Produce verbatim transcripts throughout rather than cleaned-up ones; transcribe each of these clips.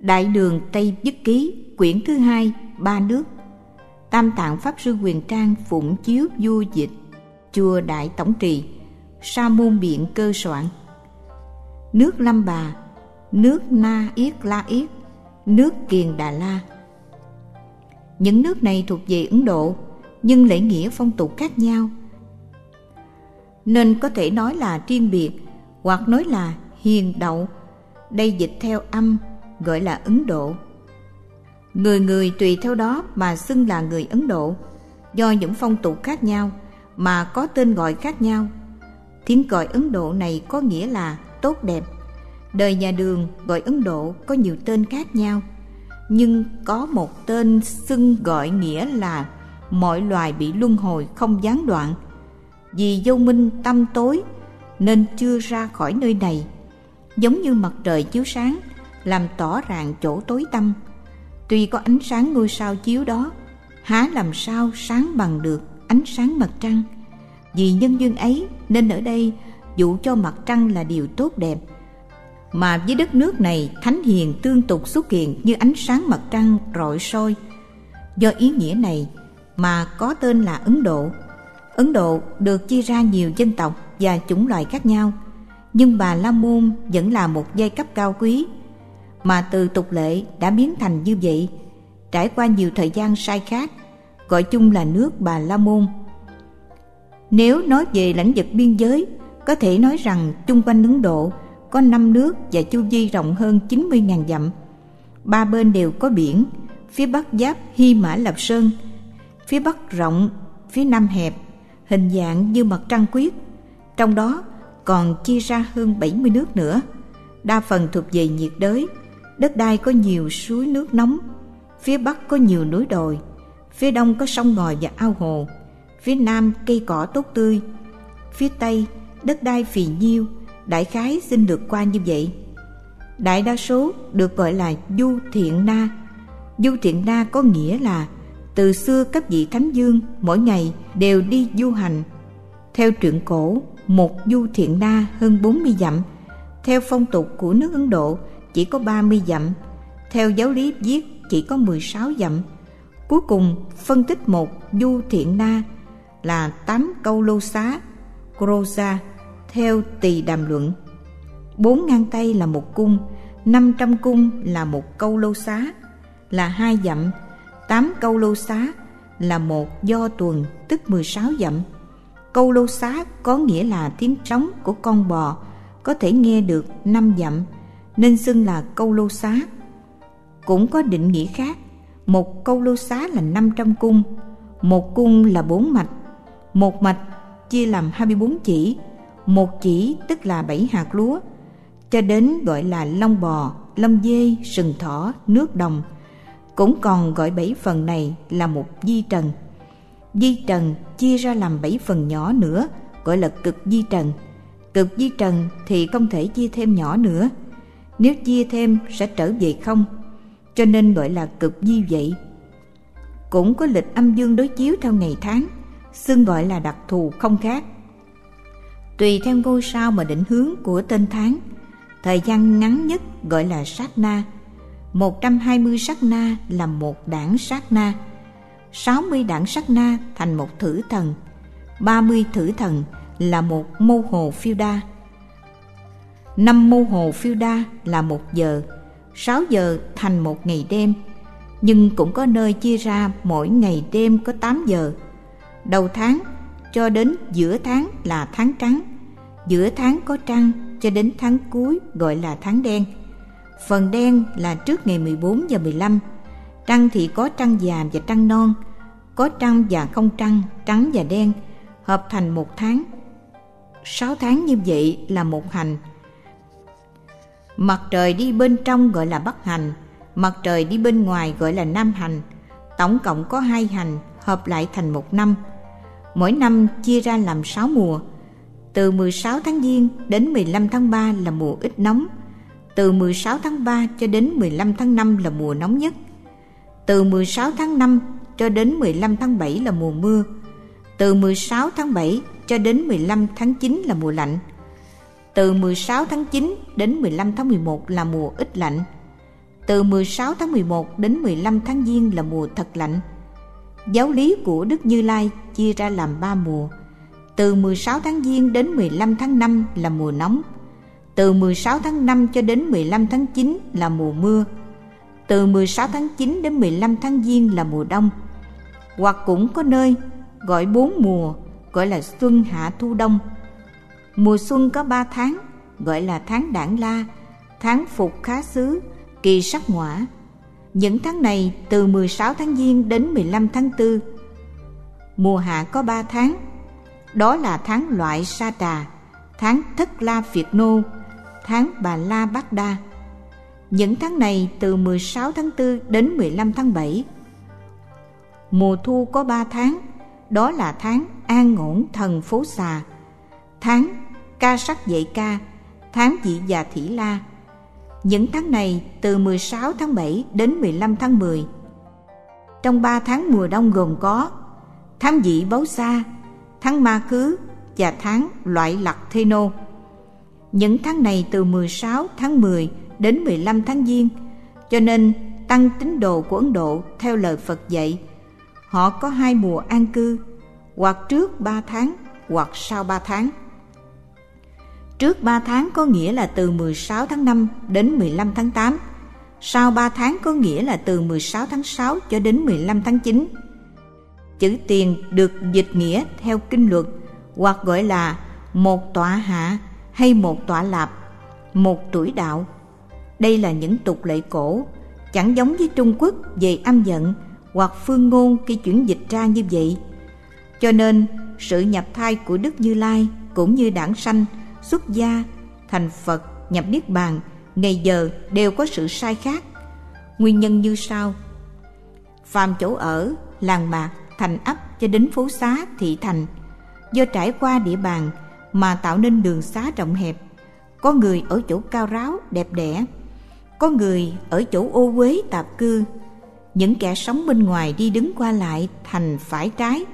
Đại Đường Tây Nhất Ký, quyển thứ hai, Ba Nước. Tam Tạng Pháp Sư Quyền Trang phụng chiếu vua dịch, chùa Đại Tổng Trì, Sa môn biện cơ soạn. Nước Lâm Bà, nước Na Yết La Yết, nước Kiền Đà La. Những nước này thuộc về Ấn Độ, nhưng lễ nghĩa phong tục khác nhau, nên có thể nói là riêng biệt, hoặc nói là hiền đậu. Đây dịch theo âm gọi là Ấn Độ. Người người tùy theo đó mà xưng là người Ấn Độ, do những phong tục khác nhau mà có tên gọi khác nhau. Tiếng gọi Ấn Độ này có nghĩa là tốt đẹp. Đời nhà Đường gọi Ấn Độ có nhiều tên khác nhau, nhưng có một tên xưng gọi nghĩa là mọi loài bị luân hồi không gián đoạn. Vì vô minh tâm tối nên chưa ra khỏi nơi này, giống như mặt trời chiếu sáng làm tỏ ràng chỗ tối tăm. Tuy có ánh sáng ngôi sao chiếu đó, há làm sao sáng bằng được ánh sáng mặt trăng. Vì nhân duyên ấy nên ở đây dụ cho mặt trăng là điều tốt đẹp, mà với đất nước này thánh hiền tương tục xuất hiện như ánh sáng mặt trăng rọi soi. Do ý nghĩa này mà có tên là Ấn Độ. Ấn Độ được chia ra nhiều dân tộc và chủng loại khác nhau, nhưng Bà La Môn vẫn là một giai cấp cao quý, mà từ tục lệ đã biến thành như vậy. Trải qua nhiều thời gian sai khác, gọi chung là nước Bà La Môn. Nếu nói về lãnh vực biên giới, có thể nói rằng chung quanh Ấn Độ có năm nước và chu vi rộng hơn chín mươi nghìn dặm. Ba bên đều có biển, phía bắc giáp Hy Mã Lạp Sơn, phía bắc rộng, phía nam hẹp, hình dạng như mặt trăng khuyết. Trong đó còn chia ra hơn bảy mươi nước nữa, đa phần thuộc về nhiệt đới. Đất đai có nhiều suối nước nóng, phía bắc có nhiều núi đồi, phía đông có sông ngòi và ao hồ, phía nam cây cỏ tốt tươi, phía tây đất đai phì nhiêu. Đại khái xin được qua như vậy. Đại đa số được gọi là Du Thiện Na. Du Thiện Na có nghĩa là từ xưa các vị thánh vương mỗi ngày đều đi du hành. Theo truyện cổ, một Du Thiện Na hơn bốn mươi dặm. Theo phong tục của nước Ấn Độ chỉ có ba mươi dặm. Theo giáo lý viết chỉ có mười sáu dặm. Cuối cùng phân tích một Du Thiện Na là tám câu lô xá, Krosa, theo Tỳ Đàm Luận. Bốn ngang tay là một cung, năm trăm cung là một câu lô xá, là hai dặm. Tám câu lô xá là một do tuần, tức mười sáu dặm. Câu lô xá có nghĩa là tiếng trống của con bò, có thể nghe được năm dặm, nên xưng là câu lô xá. Cũng có định nghĩa khác, một câu lô xá là năm trăm cung, một cung là bốn mạch, một mạch chia làm hai mươi bốn chỉ, một chỉ tức là bảy hạt lúa, cho đến gọi là lông bò, lông dê, sừng thỏ, nước đồng. Cũng còn gọi bảy phần này là một di trần. Di trần chia ra làm bảy phần nhỏ nữa, gọi là cực di trần. Cực di trần thì không thể chia thêm nhỏ nữa, nếu chia thêm sẽ trở về không, cho nên gọi là cực di vậy. Cũng có lịch âm dương đối chiếu theo ngày tháng, xưng gọi là đặc thù không khác. Tùy theo ngôi sao mà định hướng của tên tháng. Thời gian ngắn nhất gọi là sát na. Một trăm hai mươi sát na là một đảng sát na. Sáu mươi đảng sát na thành một thử thần. Ba mươi thử thần là một mô hồ phiêu đa. Năm mô hồ phiêu đa là một giờ. Sáu giờ thành một ngày đêm. Nhưng cũng có nơi chia ra mỗi ngày đêm có tám giờ. Đầu tháng cho đến giữa tháng là tháng trắng, giữa tháng có trăng cho đến tháng cuối gọi là tháng đen. Phần đen là trước ngày mười bốn và mười lăm. Trăng thì có trăng già và trăng non, có trăng và không trăng, trắng và đen, hợp thành một tháng. Sáu tháng như vậy là một hành. Mặt trời đi bên trong gọi là bắc hành, mặt trời đi bên ngoài gọi là nam hành. Tổng cộng có hai hành hợp lại thành một năm. Mỗi năm chia ra làm sáu mùa. Từ mười sáu tháng Giêng đến mười lăm tháng ba là mùa ít nóng. Từ mười sáu tháng ba cho đến mười lăm tháng năm là mùa nóng nhất. Từ mười sáu tháng năm cho đến mười lăm tháng bảy là mùa mưa. Từ mười sáu tháng bảy cho đến mười lăm tháng chín là mùa lạnh. Từ mười sáu tháng chín đến mười lăm tháng mười một là mùa ít lạnh. Từ mười sáu tháng mười một đến mười lăm tháng Giêng là mùa thật lạnh. Giáo lý của Đức Như Lai chia ra làm ba mùa. Từ mười sáu tháng Giêng đến mười lăm tháng năm là mùa nóng. Từ mười sáu tháng năm cho đến mười lăm tháng chín là mùa mưa. Từ mười sáu tháng chín đến mười lăm tháng Giêng là mùa đông. Hoặc cũng có nơi gọi bốn mùa, gọi là xuân hạ thu đông. Mùa xuân có ba tháng, gọi là tháng Đản La, tháng Phục Khá Xứ, kỳ Sắc Ngõa. Những tháng này từ mười sáu tháng Giêng đến mười lăm tháng Tư. Mùa hạ có ba tháng, đó là tháng Loại Sa Trà, tháng Thất La Phiệt Nô, tháng Bà La Bát Đa. Những tháng này từ mười sáu tháng Tư đến mười lăm tháng Bảy. Mùa thu có ba tháng, đó là tháng An Ổn Thần Phố Xà, tháng Ca Sắc Dậy Ca, tháng Dị Già Thỉ La. Những tháng này từ mười sáu tháng bảy đến mười lăm tháng mười. Trong ba tháng mùa đông gồm có tháng Dị Báu Sa, tháng Ma Khứ và tháng Loại Lặc Thê Nô. Những tháng này từ mười sáu tháng mười đến mười lăm tháng Giêng, cho nên tăng tín đồ của Ấn Độ theo lời Phật dạy, họ có hai mùa an cư, hoặc trước ba tháng hoặc sau ba tháng. Trước ba tháng có nghĩa là từ mười sáu tháng năm đến mười lăm tháng tám. Sau ba tháng có nghĩa là từ mười sáu tháng sáu cho đến mười lăm tháng chín. Chữ tiền được dịch nghĩa theo kinh luật, hoặc gọi là một tọa hạ hay một tọa lạp, một tuổi đạo. Đây là những tục lệ cổ, chẳng giống với Trung Quốc về âm vận hoặc phương ngôn khi chuyển dịch ra như vậy. Cho nên sự nhập thai của Đức Như Lai cũng như đản sanh, xuất gia, thành Phật, nhập Niết Bàn, ngày giờ đều có sự sai khác. Nguyên nhân như sau: phàm chỗ ở, làng mạc, thành ấp cho đến phố xá, thị thành, do trải qua địa bàn mà tạo nên đường xá rộng hẹp. Có người ở chỗ cao ráo, đẹp đẽ, có người ở chỗ ô uế tạp cư. Những kẻ sống bên ngoài đi đứng qua lại thành phải trái.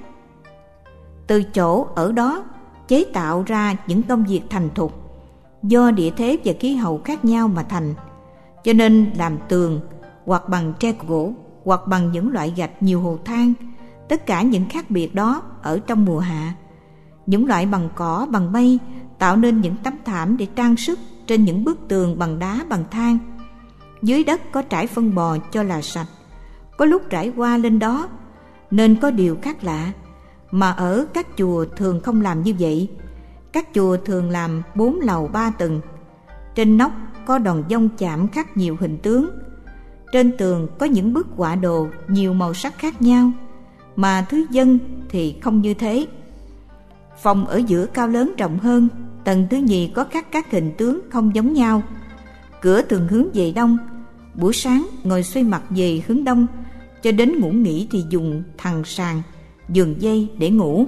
Từ chỗ ở đó chế tạo ra những công việc thành thục, do địa thế và khí hậu khác nhau mà thành. Cho nên làm tường hoặc bằng tre gỗ, hoặc bằng những loại gạch nhiều hồ than. Tất cả những khác biệt đó ở trong mùa hạ. Những loại bằng cỏ, bằng mây tạo nên những tấm thảm để trang sức trên những bức tường bằng đá, bằng than. Dưới đất có trải phân bò cho là sạch, có lúc trải hoa lên đó, nên có điều khác lạ. Mà ở các chùa thường không làm như vậy. Các chùa thường làm bốn lầu ba tầng. Trên nóc có đòn dông chạm khắc nhiều hình tướng. Trên tường có những bức họa đồ nhiều màu sắc khác nhau. Mà thứ dân thì không như thế. Phòng ở giữa cao lớn rộng hơn, tầng thứ nhì có khắc các hình tướng không giống nhau. Cửa thường hướng về đông. Buổi sáng ngồi xoay mặt về hướng đông, cho đến ngủ nghỉ thì dùng thằn sàn, giường dây để ngủ.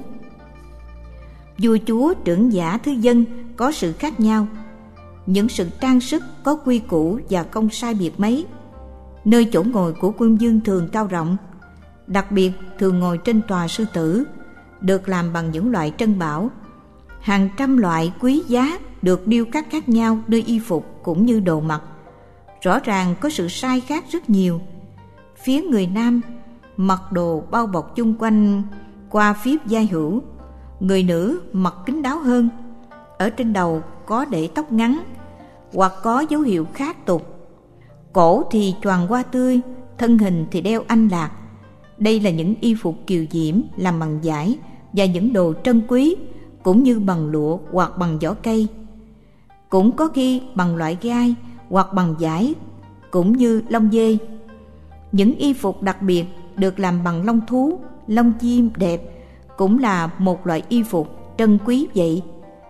Vua chúa, trưởng giả, thứ dân có sự khác nhau. Những sự trang sức có quy củ và không sai biệt mấy. Nơi chỗ ngồi của quân vương thường cao rộng, đặc biệt thường ngồi trên tòa sư tử, được làm bằng những loại trân bảo. Hàng trăm loại quý giá được điêu khắc khác nhau nơi y phục cũng như đồ mặc. Rõ ràng có sự sai khác rất nhiều. Phía người nam mặc đồ bao bọc chung quanh qua phía vai hữu. Người nữ mặc kín đáo hơn, ở trên đầu có để tóc ngắn, hoặc có dấu hiệu khác tục. Cổ thì choàng hoa tươi, thân hình thì đeo anh lạc. Đây là những y phục kiều diễm làm bằng vải và những đồ trân quý, cũng như bằng lụa hoặc bằng vỏ cây. Cũng có khi bằng loại gai hoặc bằng vải, cũng như lông dê. Những y phục đặc biệt được làm bằng lông thú, lông chim đẹp cũng là một loại y phục trân quý vậy.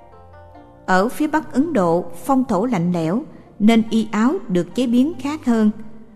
Ở phía Bắc Ấn Độ phong thổ lạnh lẽo nên y áo được chế biến khác hơn.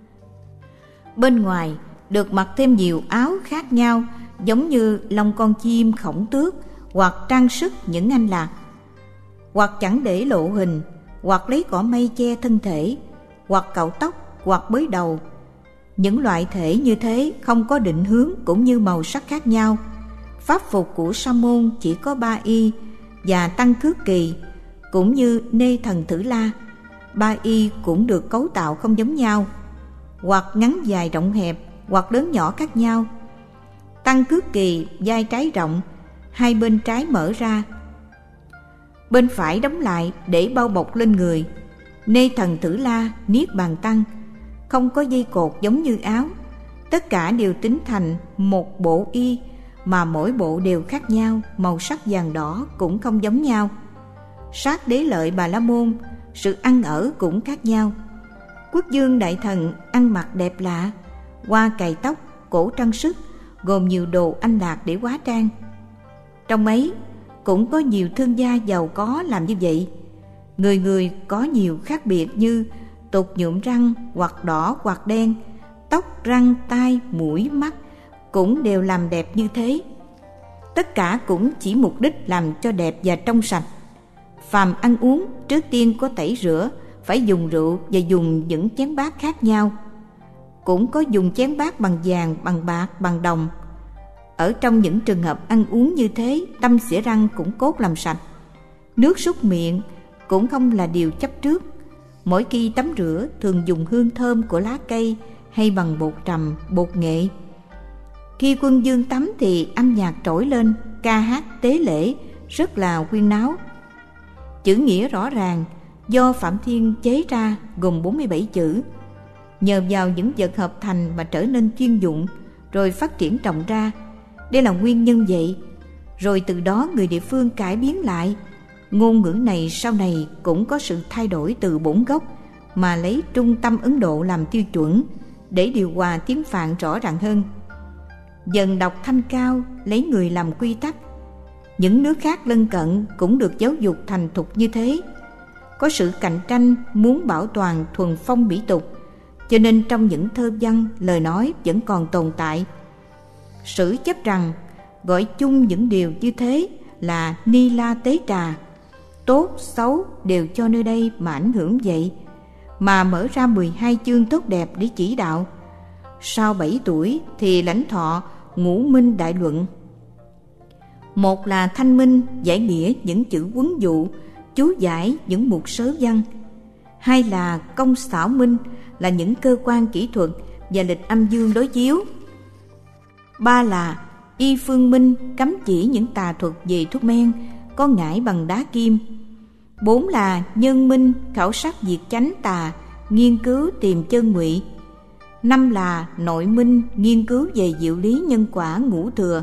Bên ngoài được mặc thêm nhiều áo khác nhau, giống như lông con chim, khổng tước, hoặc trang sức những anh lạc, hoặc chẳng để lộ hình, hoặc lấy cỏ mây che thân thể, hoặc cạo tóc, hoặc bới đầu. Những loại thể như thế không có định hướng cũng như màu sắc khác nhau. Pháp phục của Sa môn chỉ có ba y và tăng khước kỳ, cũng như Nê Thần Thử La. Ba y cũng được cấu tạo không giống nhau. hoặc ngắn dài rộng hẹp, hoặc lớn nhỏ khác nhau. Tăng cước kỳ vai trái rộng, hai bên trái mở ra, bên phải đóng lại để bao bọc lên người. Nê thần Tử La, Niết Bàn Tăng, không có dây cột giống như áo. Tất cả đều tính thành một bộ y, mà mỗi bộ đều khác nhau, màu sắc vàng đỏ cũng không giống nhau. Sát Đế Lợi Bà La Môn, sự ăn ở cũng khác nhau. Quốc dương đại thần ăn mặc đẹp lạ, hoa cài tóc, cổ trang sức, gồm nhiều đồ anh lạc để hóa trang. Trong ấy cũng có nhiều thương gia giàu có làm như vậy. Người người có nhiều khác biệt như tục nhuộm răng, hoặc đỏ hoặc đen, tóc, răng, tai, mũi, mắt cũng đều làm đẹp như thế. Tất cả cũng chỉ mục đích làm cho đẹp và trong sạch. Phàm ăn uống, trước tiên có tẩy rửa, phải dùng rượu và dùng những chén bát khác nhau. Cũng có dùng chén bát bằng vàng, bằng bạc, bằng đồng. Ở trong những trường hợp ăn uống như thế, tăm xỉa răng cũng cốt làm sạch. Nước súc miệng cũng không là điều chấp trước. Mỗi khi tắm rửa thường dùng hương thơm của lá cây hay bằng bột trầm, bột nghệ. Khi quân dương tắm thì âm nhạc trỗi lên, ca hát tế lễ, rất là huyên náo. Chữ nghĩa rõ ràng, do Phạm Thiên chế ra, gồm bốn mươi bảy chữ. Nhờ vào những vật hợp thành mà trở nên chuyên dụng, rồi phát triển rộng ra. Đây là nguyên nhân vậy. Rồi từ đó người địa phương cải biến lại. Ngôn ngữ này sau này cũng có sự thay đổi từ bổn gốc, mà lấy trung tâm Ấn Độ làm tiêu chuẩn, để điều hòa tiếng Phạn rõ ràng hơn. Dần đọc thanh cao, lấy người làm quy tắc. Những nước khác lân cận cũng được giáo dục thành thục như thế. Có sự cạnh tranh muốn bảo toàn thuần phong mỹ tục, cho nên trong những thơ văn, lời nói vẫn còn tồn tại. Sử chấp rằng gọi chung những điều như thế là ni la tế trà, tốt xấu đều cho nơi đây mà ảnh hưởng vậy, mà mở ra mười hai chương tốt đẹp để chỉ đạo. Sau bảy tuổi thì lãnh thọ ngũ minh đại luận. Một là thanh minh, giải nghĩa những chữ huấn dụ, chú giải những mục sớ văn. Hai là công xảo minh, là những cơ quan kỹ thuật và lịch âm dương đối chiếu. Ba là y phương minh, cấm chỉ những tà thuật về thuốc men, có ngải bằng đá kim. Bốn là nhân minh, khảo sát việc chánh tà, nghiên cứu tìm chân ngụy. Năm là nội minh, nghiên cứu về diệu lý nhân quả ngũ thừa.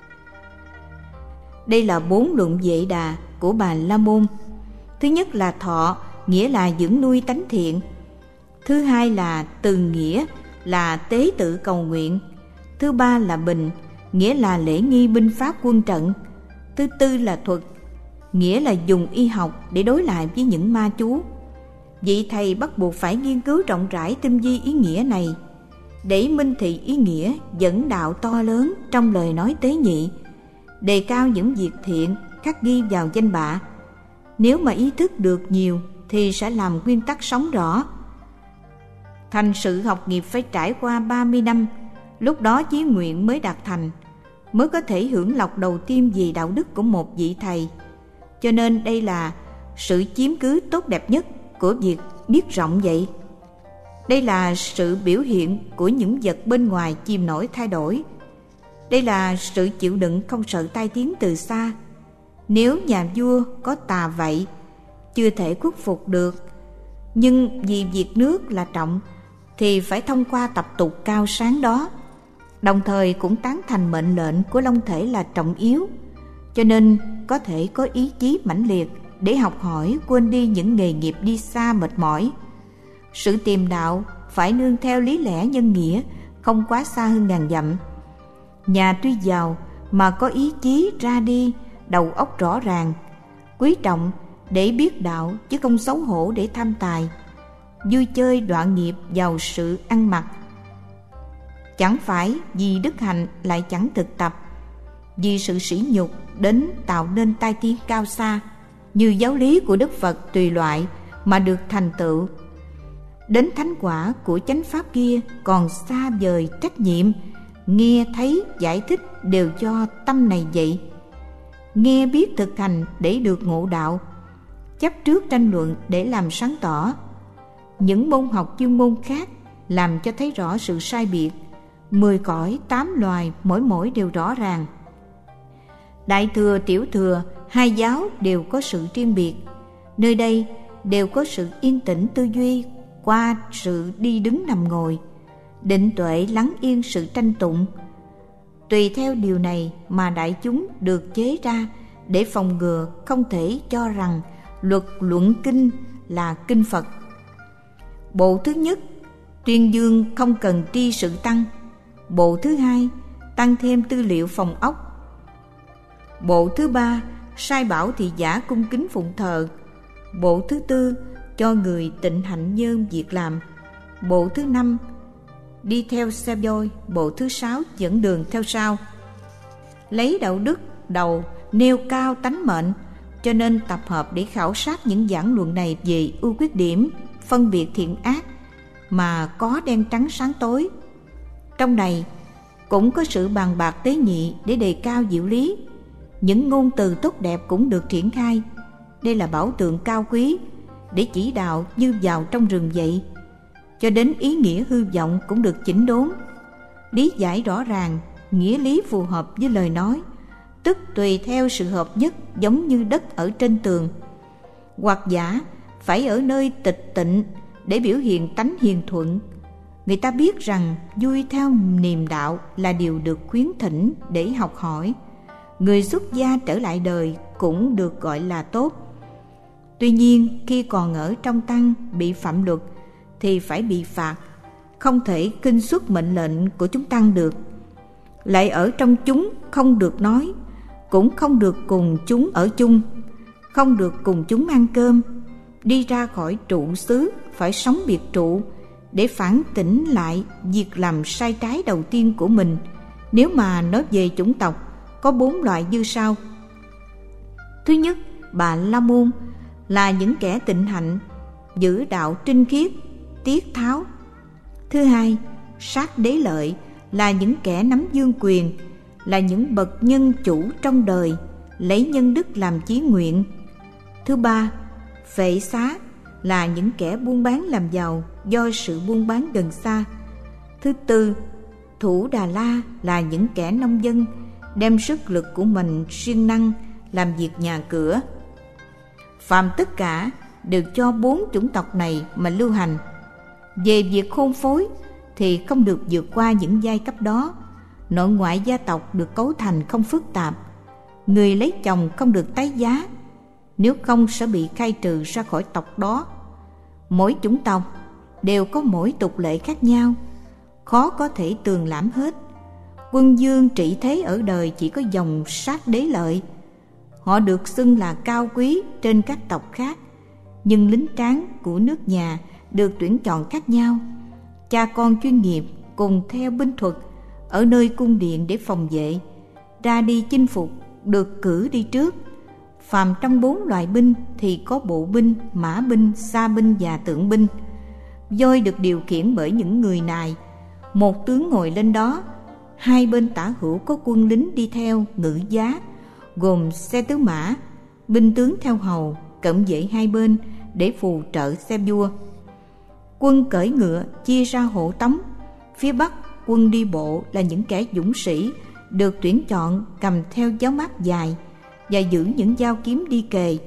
Đây là bốn luận Vệ Đà của Bà La Môn. Thứ nhất là thọ, nghĩa là dưỡng nuôi tánh thiện. Thứ hai là từ nghĩa, là tế tự cầu nguyện. Thứ ba là bình, nghĩa là lễ nghi binh pháp quân trận. Thứ tư là thuật, nghĩa là dùng y học để đối lại với những ma chú. Vị thầy bắt buộc phải nghiên cứu rộng rãi tinh vi ý nghĩa này, để minh thị ý nghĩa dẫn đạo to lớn trong lời nói tế nhị, đề cao những việc thiện, khắc ghi vào danh bạ. Nếu mà ý thức được nhiều thì sẽ làm nguyên tắc sống rõ. Thành sự học nghiệp phải trải qua ba mươi năm, lúc đó chí nguyện mới đạt thành, mới có thể hưởng lộc đầu tiên về đạo đức của một vị thầy. Cho nên đây là sự chiếm cứ tốt đẹp nhất của việc biết rộng vậy. Đây là sự biểu hiện của những vật bên ngoài chìm nổi thay đổi. Đây là sự chịu đựng không sợ tai tiếng từ xa. Nếu nhà vua có tà vậy, chưa thể khuất phục được, nhưng vì việc nước là trọng, thì phải thông qua tập tục cao sáng đó. Đồng thời cũng tán thành mệnh lệnh của Long Thể là trọng yếu, cho nên có thể có ý chí mãnh liệt để học hỏi, quên đi những nghề nghiệp đi xa mệt mỏi. Sự tìm đạo phải nương theo lý lẽ nhân nghĩa, không quá xa hơn ngàn dặm. Nhà tuy giàu mà có ý chí ra đi, đầu óc rõ ràng, quý trọng để biết đạo chứ không xấu hổ để tham tài, vui chơi đoạn nghiệp vào sự ăn mặc. Chẳng phải vì đức hạnh lại chẳng thực tập, vì sự sỉ nhục đến tạo nên tai tiếng cao xa, như giáo lý của Đức Phật tùy loại mà được thành tựu. Đến thánh quả của chánh pháp kia còn xa vời trách nhiệm, nghe thấy giải thích đều cho tâm này vậy. Nghe biết thực hành để được ngộ đạo, chấp trước tranh luận để làm sáng tỏ. Những môn học chuyên môn khác làm cho thấy rõ sự sai biệt. Mười cõi, tám loài, mỗi mỗi đều rõ ràng. Đại thừa, tiểu thừa, hai giáo đều có sự riêng biệt. Nơi đây đều có sự yên tĩnh tư duy qua sự đi đứng nằm ngồi, định tuệ lắng yên sự tranh tụng. Tùy theo điều này mà đại chúng được chế ra để phòng ngừa không thể cho rằng luật luận kinh là kinh Phật. Bộ thứ nhất tuyên dương không cần tri sự tăng. Bộ thứ hai tăng thêm tư liệu phòng ốc. Bộ thứ ba sai bảo thị giả cung kính phụng thờ. Bộ thứ tư cho người tịnh hạnh nhân việc làm. Bộ thứ năm đi theo xe voi. Bộ thứ sáu dẫn đường theo sau. Lấy đạo đức đầu nêu cao tánh mệnh, cho nên tập hợp để khảo sát những giảng luận này về ưu khuyết điểm, phân biệt thiện ác mà có đen trắng sáng tối. Trong này cũng có sự bàn bạc tế nhị để đề cao diệu lý. Những ngôn từ tốt đẹp cũng được triển khai. Đây là bảo tượng cao quý để chỉ đạo như vào trong rừng vậy. Cho đến ý nghĩa hư vọng cũng được chỉnh đốn, lý giải rõ ràng, nghĩa lý phù hợp với lời nói, tức tùy theo sự hợp nhất, giống như đất ở trên tường. Hoặc giả phải ở nơi tịch tịnh để biểu hiện tánh hiền thuận. Người ta biết rằng vui theo niềm đạo là điều được khuyến thỉnh để học hỏi. Người xuất gia trở lại đời cũng được gọi là tốt. Tuy nhiên khi còn ở trong tăng bị phạm luật thì phải bị phạt, không thể kinh xuất mệnh lệnh của chúng tăng được. Lại ở trong chúng không được nói, cũng không được cùng chúng ở chung, không được cùng chúng ăn cơm. Đi ra khỏi trụ xứ phải sống biệt trụ để phản tỉnh lại việc làm sai trái đầu tiên của mình. Nếu mà nói về chủng tộc, có bốn loại như sau. Thứ nhất, Bà La Môn là những kẻ tịnh hạnh, giữ đạo trinh khiết, tiết tháo. Thứ hai, Sát Đế Lợi là những kẻ nắm vương quyền, là những bậc nhân chủ trong đời, lấy nhân đức làm chí nguyện. Thứ ba, Phệ Xá là những kẻ buôn bán làm giàu do sự buôn bán gần xa. Thứ tư, Thủ Đà La là những kẻ nông dân, đem sức lực của mình siêng năng làm việc nhà cửa. Phàm tất cả đều cho bốn chủng tộc này mà lưu hành. Về việc hôn phối thì không được vượt qua những giai cấp đó. Nội ngoại gia tộc được cấu thành không phức tạp. Người lấy chồng không được tái giá, nếu không sẽ bị khai trừ ra khỏi tộc đó. Mỗi chủng tộc đều có mỗi tục lệ khác nhau, khó có thể tường lãm hết. Quân vương trị thế ở đời chỉ có dòng Sát Đế Lợi. Họ được xưng là cao quý trên các tộc khác, nhưng lính tráng của nước nhà được tuyển chọn khác nhau. Cha con chuyên nghiệp cùng theo binh thuật ở nơi cung điện để phòng vệ, ra đi chinh phục được cử đi trước. Phàm trong bốn loại binh thì có bộ binh, mã binh, sa binh và tượng binh. Voi được điều khiển bởi những người nài, một tướng ngồi lên đó. Hai bên tả hữu có quân lính đi theo ngự giá, gồm xe tứ mã, binh tướng theo hầu, cận vệ hai bên để phù trợ xe vua. Quân cưỡi ngựa chia ra hộ tống. Phía bắc quân đi bộ là những kẻ dũng sĩ được tuyển chọn, cầm theo giáo mát dài và giữ những dao kiếm đi kề.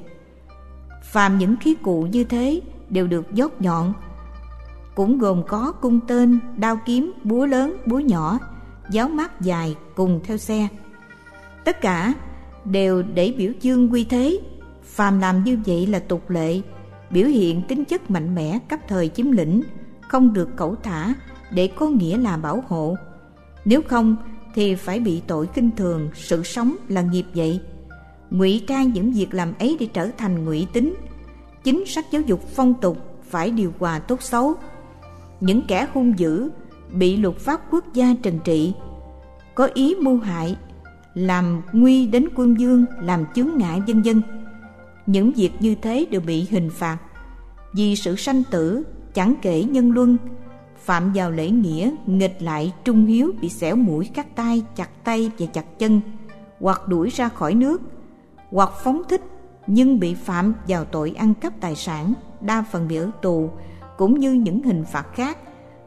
Phàm những khí cụ như thế đều được dốt nhọn, cũng gồm có cung tên, đao kiếm, búa lớn, búa nhỏ, giáo mát dài cùng theo xe. Tất cả đều để biểu dương uy thế. Phàm làm như vậy là tục lệ, biểu hiện tính chất mạnh mẽ cấp thời chiếm lĩnh, không được cẩu thả để có nghĩa là bảo hộ. Nếu không thì phải bị tội khinh thường. Sự sống là nghiệp vậy. Ngụy trang những việc làm ấy để trở thành ngụy tính. Chính sách giáo dục phong tục phải điều hòa tốt xấu. Những kẻ hung dữ bị luật pháp quốc gia trừng trị, có ý mưu hại, làm nguy đến quân vương, làm chướng ngại vân vân. Những việc như thế đều bị hình phạt. Vì sự sanh tử chẳng kể nhân luân, phạm vào lễ nghĩa, nghịch lại trung hiếu bị xẻo mũi, cắt tay, chặt tay và chặt chân, hoặc đuổi ra khỏi nước, hoặc phóng thích, nhưng bị phạm vào tội ăn cắp tài sản, đa phần bị ở tù, cũng như những hình phạt khác.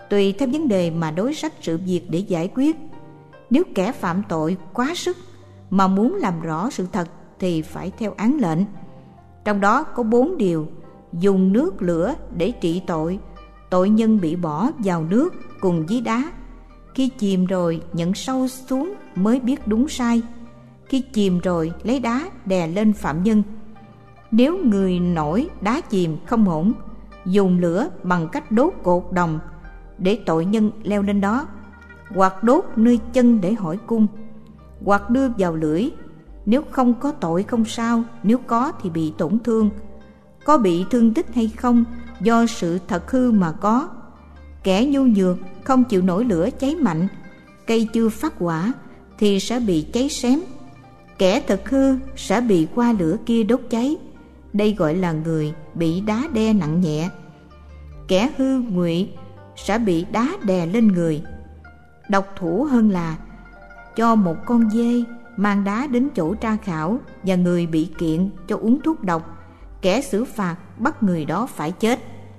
tùy theo vấn đề mà đối sách sự việc để giải quyết. Nếu kẻ phạm tội quá sức mà muốn làm rõ sự thật thì phải theo án lệnh. Trong đó có bốn điều: dùng nước lửa để trị tội, tội nhân bị bỏ vào nước cùng với đá. Khi chìm rồi nhận sâu xuống mới biết đúng sai. Khi chìm rồi lấy đá đè lên phạm nhân. Nếu người nổi đá chìm không ổn, dùng lửa bằng cách đốt cột đồng để tội nhân leo lên đó, hoặc đốt nơi chân để hỏi cung, hoặc đưa vào lưỡi. Nếu không có tội không sao, nếu có thì bị tổn thương. Có bị thương tích hay không do sự thật hư mà có. Kẻ nhu nhược không chịu nổi lửa cháy mạnh, cây chưa phát quả thì sẽ bị cháy xém. Kẻ thật hư sẽ bị qua lửa kia đốt cháy. Đây gọi là người bị đá đe nặng nhẹ. Kẻ hư ngụy sẽ bị đá đè lên người. Độc thủ hơn là cho một con dê mang đá đến chỗ tra khảo và người bị kiện cho uống thuốc độc. Kẻ xử phạt bắt người đó phải chết.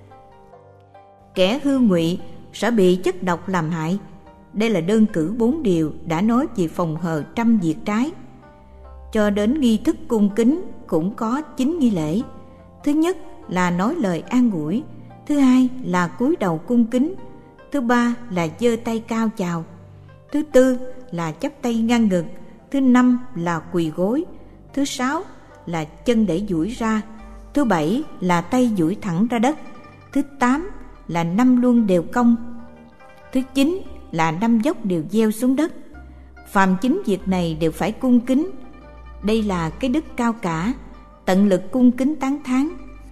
Kẻ hư ngụy sẽ bị chất độc làm hại. Đây là đơn cử bốn điều đã nói về phòng hờ trăm việc trái. Cho đến nghi thức cung kính cũng có chín nghi lễ. Thứ nhất là nói lời an ủi. Thứ hai là cúi đầu cung kính. Thứ ba là giơ tay cao chào. Thứ tư là chắp tay ngang ngực. Thứ năm là quỳ gối. Thứ sáu là chân để duỗi ra. Thứ bảy là tay duỗi thẳng ra đất. Thứ tám là năm luân đều cong. Thứ chín là năm dốc đều gieo xuống đất. Phàm chín việc này đều phải cung kính. Đây là cái đức cao cả, tận lực cung kính tán thán.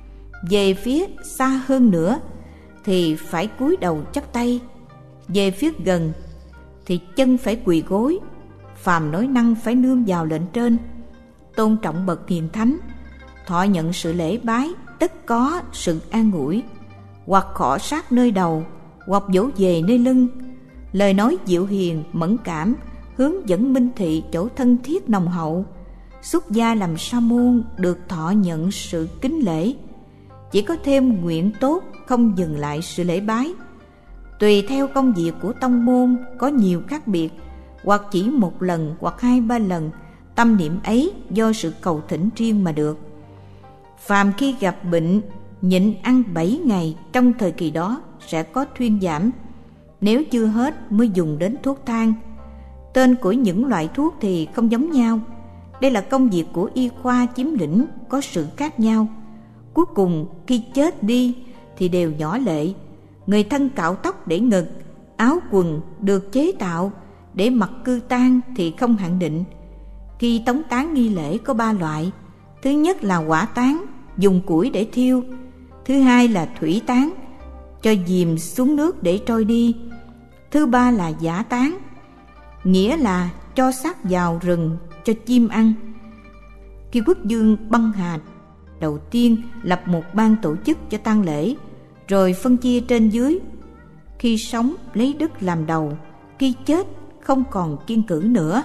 Về phía xa hơn nữa thì phải cúi đầu chắp tay. Về phía gần thì chân phải quỳ gối. Phàm nói năng phải nương vào lệnh trên. Tôn trọng bậc hiền thánh, thọ nhận sự lễ bái, tất có sự an ủi. Hoặc khỏ sát nơi đầu, hoặc vỗ về nơi lưng. Lời nói dịu hiền, mẫn cảm, hướng dẫn minh thị chỗ thân thiết nồng hậu. Xuất gia làm sa môn được thọ nhận sự kính lễ. Chỉ có thêm nguyện tốt, không dừng lại sự lễ bái. Tùy theo công việc của tông môn có nhiều khác biệt, hoặc chỉ một lần hoặc hai ba lần. Tâm niệm ấy do sự cầu thỉnh riêng mà được. Phàm khi gặp bệnh, nhịn ăn bảy ngày, trong thời kỳ đó sẽ có thuyên giảm. Nếu chưa hết mới dùng đến thuốc thang. Tên của những loại thuốc thì không giống nhau. Đây là công việc của y khoa chiếm lĩnh, có sự khác nhau. Cuối cùng khi chết đi thì đều nhỏ lệ. Người thân cạo tóc để ngực, áo quần được chế tạo để mặc cư tang thì không hạn định. Khi tống táng nghi lễ có ba loại. Thứ nhất là hỏa táng, dùng củi để thiêu. Thứ hai là thủy táng, cho dìm xuống nước để trôi đi. Thứ ba là dã táng, nghĩa là cho xác vào rừng cho chim ăn. Khi quốc vương Băng Hà đầu tiên lập một ban tổ chức cho tang lễ, rồi phân chia trên dưới. Khi sống lấy đức làm đầu, khi chết không còn kiêng cữ nữa.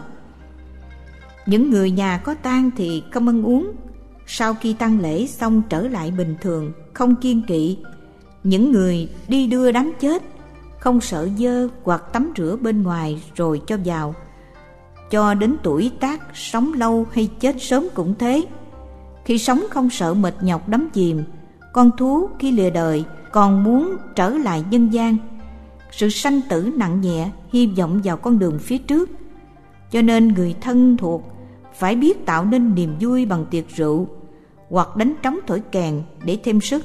Những người nhà có tang thì không ăn uống. Sau khi tang lễ xong trở lại bình thường, không kiêng kỵ. Những người đi đưa đám chết không sợ dơ hoặc tắm rửa bên ngoài rồi cho vào. Cho đến tuổi tác sống lâu hay chết sớm cũng thế. Khi sống không sợ mệt nhọc đắm chìm. Con thú khi lìa đời còn muốn trở lại nhân gian. Sự sanh tử nặng nhẹ, hy vọng vào con đường phía trước. Cho nên người thân thuộc phải biết tạo nên niềm vui bằng tiệc rượu, hoặc đánh trống thổi kèn để thêm sức.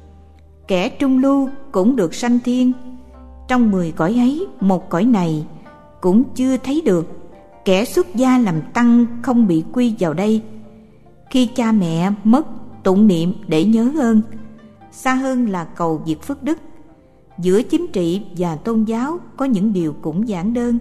Kẻ trung lưu cũng được sanh thiên. Trong mười cõi ấy, một cõi này cũng chưa thấy được. Kẻ xuất gia làm tăng không bị quy vào đây. Khi cha mẹ mất, tụng niệm để nhớ ơn. Xa hơn là cầu việc phước đức. Giữa chính trị và tôn giáo có những điều cũng giản đơn.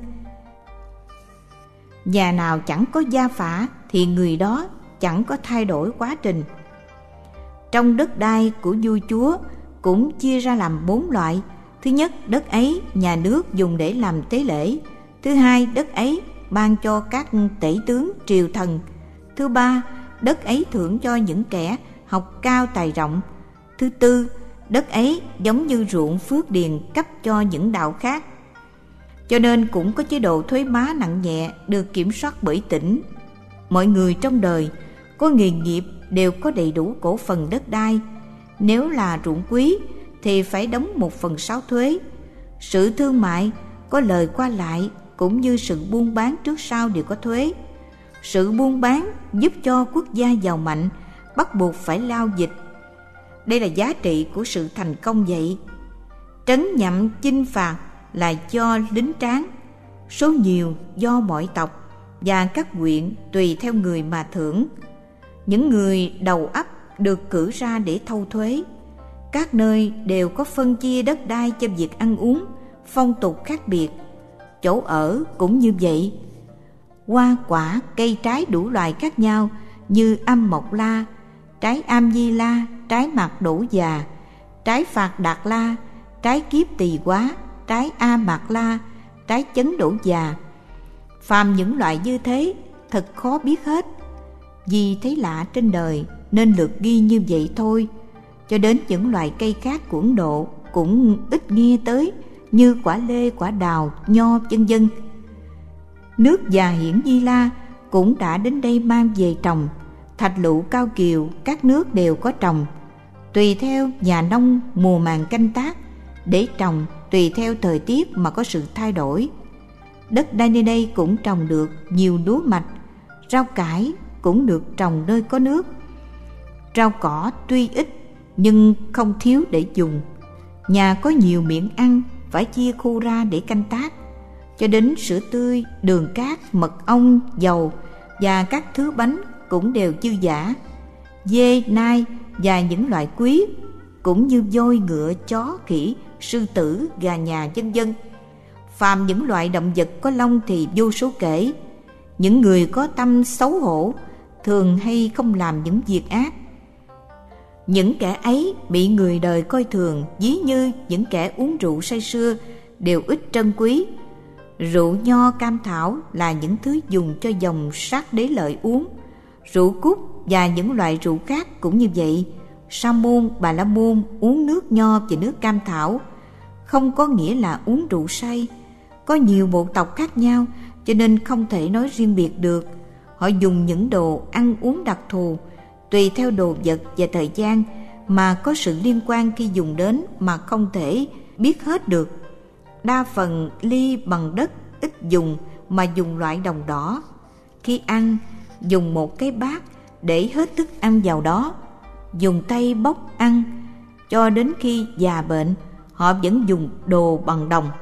Nhà nào chẳng có gia phả thì người đó chẳng có thay đổi quá trình. Trong đất đai của vua chúa cũng chia ra làm bốn loại. Thứ nhất, đất ấy nhà nước dùng để làm tế lễ. Thứ hai, đất ấy ban cho các tể tướng triều thần. Thứ ba, đất ấy thưởng cho những kẻ học cao tài rộng. Thứ tư, đất ấy giống như ruộng phước điền cấp cho những đạo khác. Cho nên cũng có chế độ thuế má nặng nhẹ được kiểm soát bởi tỉnh. Mọi người trong đời có nghề nghiệp đều có đầy đủ cổ phần đất đai. Nếu là ruộng quý thì phải đóng một phần sáu thuế. Sự thương mại có lời qua lại cũng như sự buôn bán trước sau đều có thuế. Sự buôn bán giúp cho quốc gia giàu mạnh bắt buộc phải lao dịch. Đây là giá trị của sự thành công vậy. Trấn nhậm chinh phạt là do lính tráng, số nhiều do mọi tộc và các huyện tùy theo người mà thưởng. Những người đầu ấp được cử ra để thâu thuế. Các nơi đều có phân chia đất đai cho việc ăn uống, phong tục khác biệt. Chỗ ở cũng như vậy. Hoa quả, cây trái đủ loại khác nhau như âm mộc la, trái am di la, trái mạc đổ già, trái phạt đạt la, trái kiếp tỳ quá, trái a mạc la, trái chấn đổ già. Phàm những loại như thế thật khó biết hết. Vì thấy lạ trên đời nên lược ghi như vậy thôi. Cho đến những loại cây khác của Ấn Độ cũng ít nghe tới, như quả lê, quả đào, nho, vân vân. Nước Già Hiển Di La cũng đã đến đây mang về trồng. Thạch Lụ, Cao Kiều, các nước đều có trồng. Tùy theo nhà nông mùa màng canh tác để trồng, tùy theo thời tiết mà có sự thay đổi. Đất đai nơi đây cũng trồng được nhiều lúa mạch. Rau cải cũng được trồng nơi có nước. Rau cỏ tuy ít nhưng không thiếu để dùng. Nhà có nhiều miệng ăn phải chia khu ra để canh tác. Cho đến sữa tươi, đường cát, mật ong, dầu và các thứ bánh cũng đều dư dả. Dê, nai và những loại quý cũng như voi, ngựa, chó, khỉ, sư tử, gà nhà, vân vân. Phàm những loại động vật có lông thì vô số kể. Những người có tâm xấu hổ thường hay không làm những việc ác. Những kẻ ấy bị người đời coi thường, ví như những kẻ uống rượu say sưa đều ít trân quý. Rượu nho, cam thảo là những thứ dùng cho dòng sát đế lợi uống. Rượu cúc và những loại rượu khác cũng như vậy. Sa môn, Bà la môn uống nước nho và nước cam thảo không có nghĩa là uống rượu say. Có nhiều bộ tộc khác nhau cho nên không thể nói riêng biệt được. Họ dùng những đồ ăn uống đặc thù tùy theo đồ vật và thời gian mà có sự liên quan khi dùng đến mà không thể biết hết được. Đa phần ly bằng đất ít dùng mà dùng loại đồng đỏ. Khi ăn, dùng một cái bát để hết thức ăn vào đó, dùng tay bóc ăn. Cho đến khi già bệnh, họ vẫn dùng đồ bằng đồng.